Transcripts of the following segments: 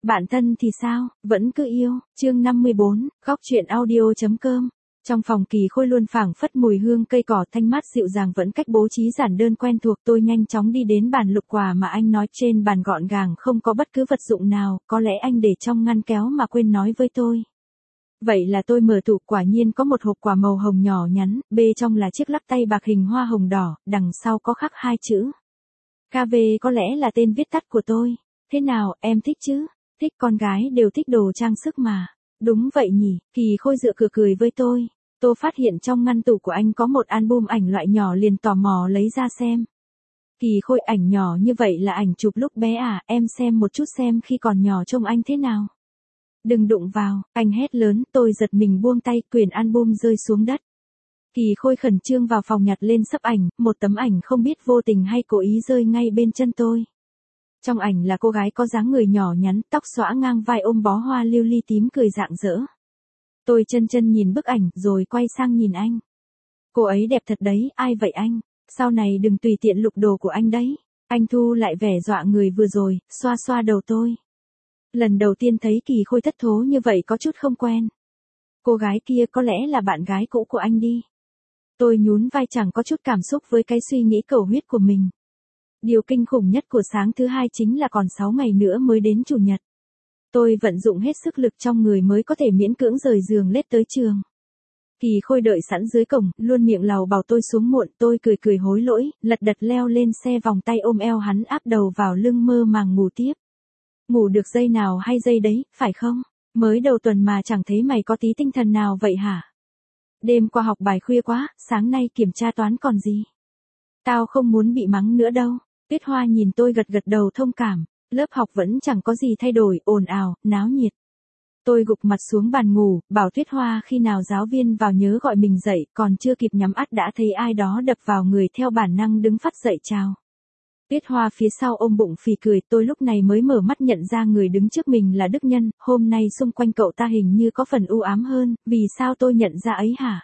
Bạn thân thì sao, vẫn cứ yêu, chương 54, khóc chuyện audio.com. Trong phòng Kỳ Khôi luôn phảng phất mùi hương cây cỏ thanh mát dịu dàng vẫn cách bố trí giản đơn quen thuộc. Tôi nhanh chóng đi đến bàn lục quà mà anh nói, trên bàn gọn gàng không có bất cứ vật dụng nào, có lẽ anh để trong ngăn kéo mà quên nói với tôi. Vậy là tôi mở tủ, quả nhiên có một hộp quà màu hồng nhỏ nhắn, bên trong là chiếc lắc tay bạc hình hoa hồng đỏ, đằng sau có khắc 2 chữ. KV có lẽ là tên viết tắt của tôi. Thế nào, em thích chứ? Thích, con gái đều thích đồ trang sức mà. Đúng vậy nhỉ, Kỳ Khôi dựa cửa cười với tôi. Tôi phát hiện trong ngăn tủ của anh có một album ảnh loại nhỏ, liền tò mò lấy ra xem. Kỳ Khôi, ảnh nhỏ như vậy là ảnh chụp lúc bé à, em xem một chút xem khi còn nhỏ trông anh thế nào. Đừng đụng vào, anh hét lớn. Tôi giật mình buông tay, quyển album rơi xuống đất. Kỳ Khôi khẩn trương vào phòng nhặt lên sấp ảnh, một tấm ảnh không biết vô tình hay cố ý rơi ngay bên chân tôi. Trong ảnh là cô gái có dáng người nhỏ nhắn, tóc xõa ngang vai, ôm bó hoa lưu ly tím, cười rạng rỡ. Tôi chân nhìn bức ảnh rồi quay sang nhìn anh. Cô ấy đẹp thật đấy, ai vậy anh? Sau này đừng tùy tiện lục đồ của anh đấy. Anh thu lại vẻ dọa người vừa rồi, xoa xoa đầu tôi. Lần đầu tiên thấy Kỳ Khôi thất thố như vậy có chút không quen. Cô gái kia có lẽ là bạn gái cũ của anh đi. Tôi nhún vai, chẳng có chút cảm xúc với cái suy nghĩ cầu huyết của mình. Điều kinh khủng nhất của sáng thứ hai chính là còn 6 ngày nữa mới đến chủ nhật. Tôi vận dụng hết sức lực trong người mới có thể miễn cưỡng rời giường lết tới trường. Kỳ Khôi đợi sẵn dưới cổng, luôn miệng lầu bảo tôi xuống muộn. Tôi cười hối lỗi, lật đật leo lên xe, vòng tay ôm eo hắn, áp đầu vào lưng, mơ màng ngủ tiếp. Ngủ được giây nào hay giây đấy, phải không? Mới đầu tuần mà chẳng thấy mày có tí tinh thần nào vậy hả? Đêm qua học bài khuya quá, sáng nay kiểm tra toán còn gì? Tao không muốn bị mắng nữa đâu. Tuyết Hoa nhìn tôi gật đầu thông cảm. Lớp học vẫn chẳng có gì thay đổi, ồn ào, náo nhiệt. Tôi gục mặt xuống bàn ngủ, bảo Tuyết Hoa khi nào giáo viên vào nhớ gọi mình dậy, còn chưa kịp nhắm mắt đã thấy ai đó đập vào người, theo bản năng đứng phắt dậy chào. Tuyết Hoa phía sau ôm bụng phì cười. Tôi lúc này mới mở mắt nhận ra người đứng trước mình là Đức Nhân. Hôm nay xung quanh cậu ta hình như có phần u ám hơn, vì sao tôi nhận ra ấy hả?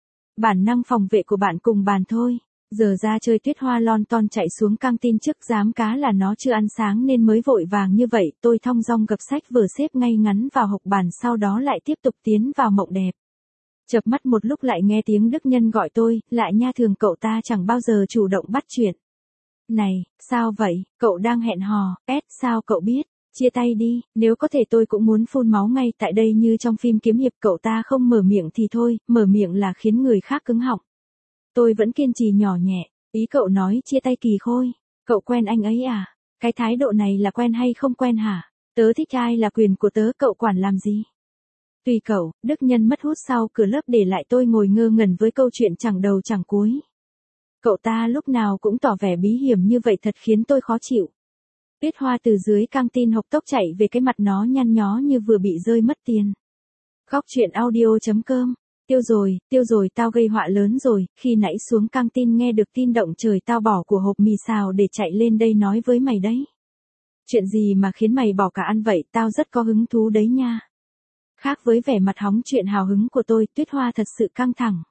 Bản năng phòng vệ của bạn cùng bàn thôi. Giờ ra chơi. Tuyết Hoa lon ton chạy xuống căng tin trước, dám cá là nó chưa ăn sáng nên mới vội vàng như vậy. Tôi thong dong gập sách vở xếp ngay ngắn vào hộc bàn, sau đó lại tiếp tục tiến vào mộng đẹp. Chợp mắt một lúc lại nghe tiếng Đức Nhân gọi tôi, lại nha, thường cậu ta chẳng bao giờ chủ động bắt chuyện. Này, sao vậy, cậu đang hẹn hò, sao cậu biết? Chia tay đi, nếu có thể tôi cũng muốn phun máu ngay tại đây như trong phim kiếm hiệp. Cậu ta không mở miệng thì thôi, mở miệng là khiến người khác cứng họng. Tôi vẫn kiên trì nhỏ nhẹ, ý cậu nói chia tay Kỳ Khôi, cậu quen anh ấy à? Cái thái độ này là quen hay không quen hả? Tớ thích ai là quyền của tớ, cậu quản làm gì? Tùy cậu. Đức Nhân mất hút sau cửa lớp, để lại tôi ngồi ngơ ngẩn với câu chuyện chẳng đầu chẳng cuối. Cậu ta lúc nào cũng tỏ vẻ bí hiểm như vậy, thật khiến tôi khó chịu. Tuyết Hoa từ dưới căng tin hộc tốc chạy về, cái mặt nó nhăn nhó như vừa bị rơi mất tiền. Khóc chuyện audio.com. Tiêu rồi, tao gây họa lớn rồi. Khi nãy xuống căng tin nghe được tin động trời, tao bỏ của hộp mì xào để chạy lên đây nói với mày đấy. Chuyện gì mà khiến mày bỏ cả ăn vậy? Tao rất có hứng thú đấy nha. Khác với vẻ mặt hóng chuyện hào hứng của tôi, Tuyết Hoa thật sự căng thẳng.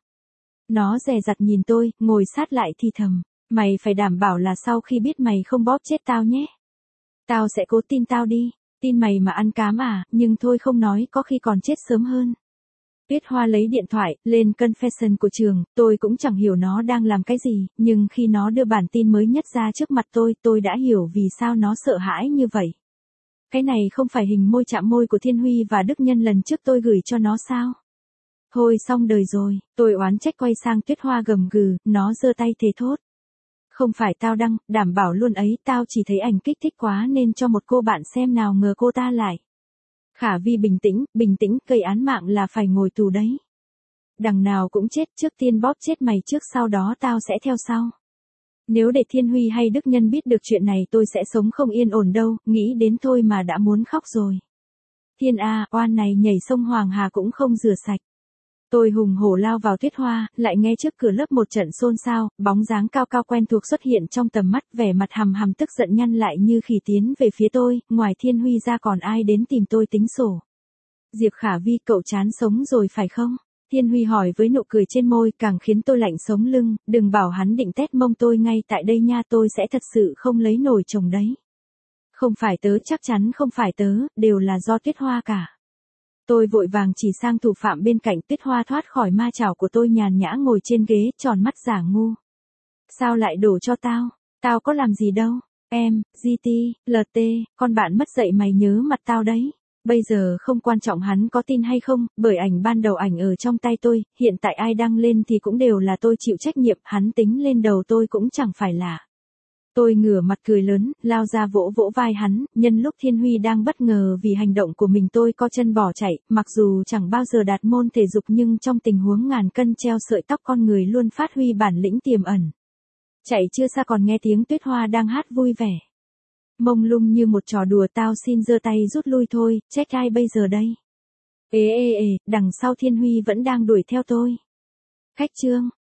Nó dè dặt nhìn tôi, ngồi sát lại thì thầm. Mày phải đảm bảo là sau khi biết mày không bóp chết tao nhé. Tao sẽ cố tin tao đi. Tin mày mà ăn cám à, nhưng thôi không nói, có khi còn chết sớm hơn. Tuyết Hoa lấy điện thoại, lên confession của trường. Tôi cũng chẳng hiểu nó đang làm cái gì, nhưng khi nó đưa bản tin mới nhất ra trước mặt tôi đã hiểu vì sao nó sợ hãi như vậy. Cái này không phải hình môi chạm môi của Thiên Huy và Đức Nhân lần trước tôi gửi cho nó sao? Thôi xong đời rồi. Tôi oán trách quay sang Tuyết Hoa gầm gừ, nó giơ tay thề thốt. Không phải tao đăng, đảm bảo luôn ấy, tao chỉ thấy ảnh kích thích quá nên cho một cô bạn xem, nào ngờ cô ta lại. Khả Vi bình tĩnh, gây án mạng là phải ngồi tù đấy. Đằng nào cũng chết, trước tiên bóp chết mày trước, sau đó tao sẽ theo sau. Nếu để Thiên Huy hay Đức Nhân biết được chuyện này tôi sẽ sống không yên ổn đâu, nghĩ đến thôi mà đã muốn khóc rồi. Thiên A, oan này nhảy sông Hoàng Hà cũng không rửa sạch. Tôi hùng hổ lao vào Tuyết Hoa, lại nghe trước cửa lớp một trận xôn xao, bóng dáng cao cao quen thuộc xuất hiện trong tầm mắt, vẻ mặt hầm tức giận nhăn lại như khỉ tiến về phía tôi. Ngoài Thiên Huy ra còn ai đến tìm tôi tính sổ? Diệp Khả Vi, cậu chán sống rồi phải không? Thiên Huy hỏi với nụ cười trên môi, càng khiến tôi lạnh sống lưng. Đừng bảo hắn định tét mông tôi ngay tại đây nha, tôi sẽ thật sự không lấy nổi chồng đấy. Không phải tớ, chắc chắn không phải tớ, đều là do Tuyết Hoa cả. Tôi vội vàng chỉ sang thủ phạm bên cạnh. Tuyết Hoa thoát khỏi ma chảo của tôi, nhàn nhã ngồi trên ghế, tròn mắt giả ngu. Sao lại đổ cho tao? Tao có làm gì đâu. Em, GT, LT, con bạn mất dạy mày nhớ mặt tao đấy. Bây giờ không quan trọng hắn có tin hay không, bởi ảnh ban đầu ảnh ở trong tay tôi, hiện tại ai đăng lên thì cũng đều là tôi chịu trách nhiệm, hắn tính lên đầu tôi cũng chẳng phải là. Tôi ngửa mặt cười lớn, lao ra vỗ vỗ vai hắn, nhân lúc Thiên Huy đang bất ngờ vì hành động của mình tôi co chân bỏ chạy, mặc dù chẳng bao giờ đạt môn thể dục nhưng trong tình huống ngàn cân treo sợi tóc con người luôn phát huy bản lĩnh tiềm ẩn. Chạy chưa xa còn nghe tiếng Tuyết Hoa đang hát vui vẻ. Mông lung như một trò đùa, tao xin giơ tay rút lui thôi, trách ai bây giờ đây? Ê, đằng sau Thiên Huy vẫn đang đuổi theo tôi. Khách trương,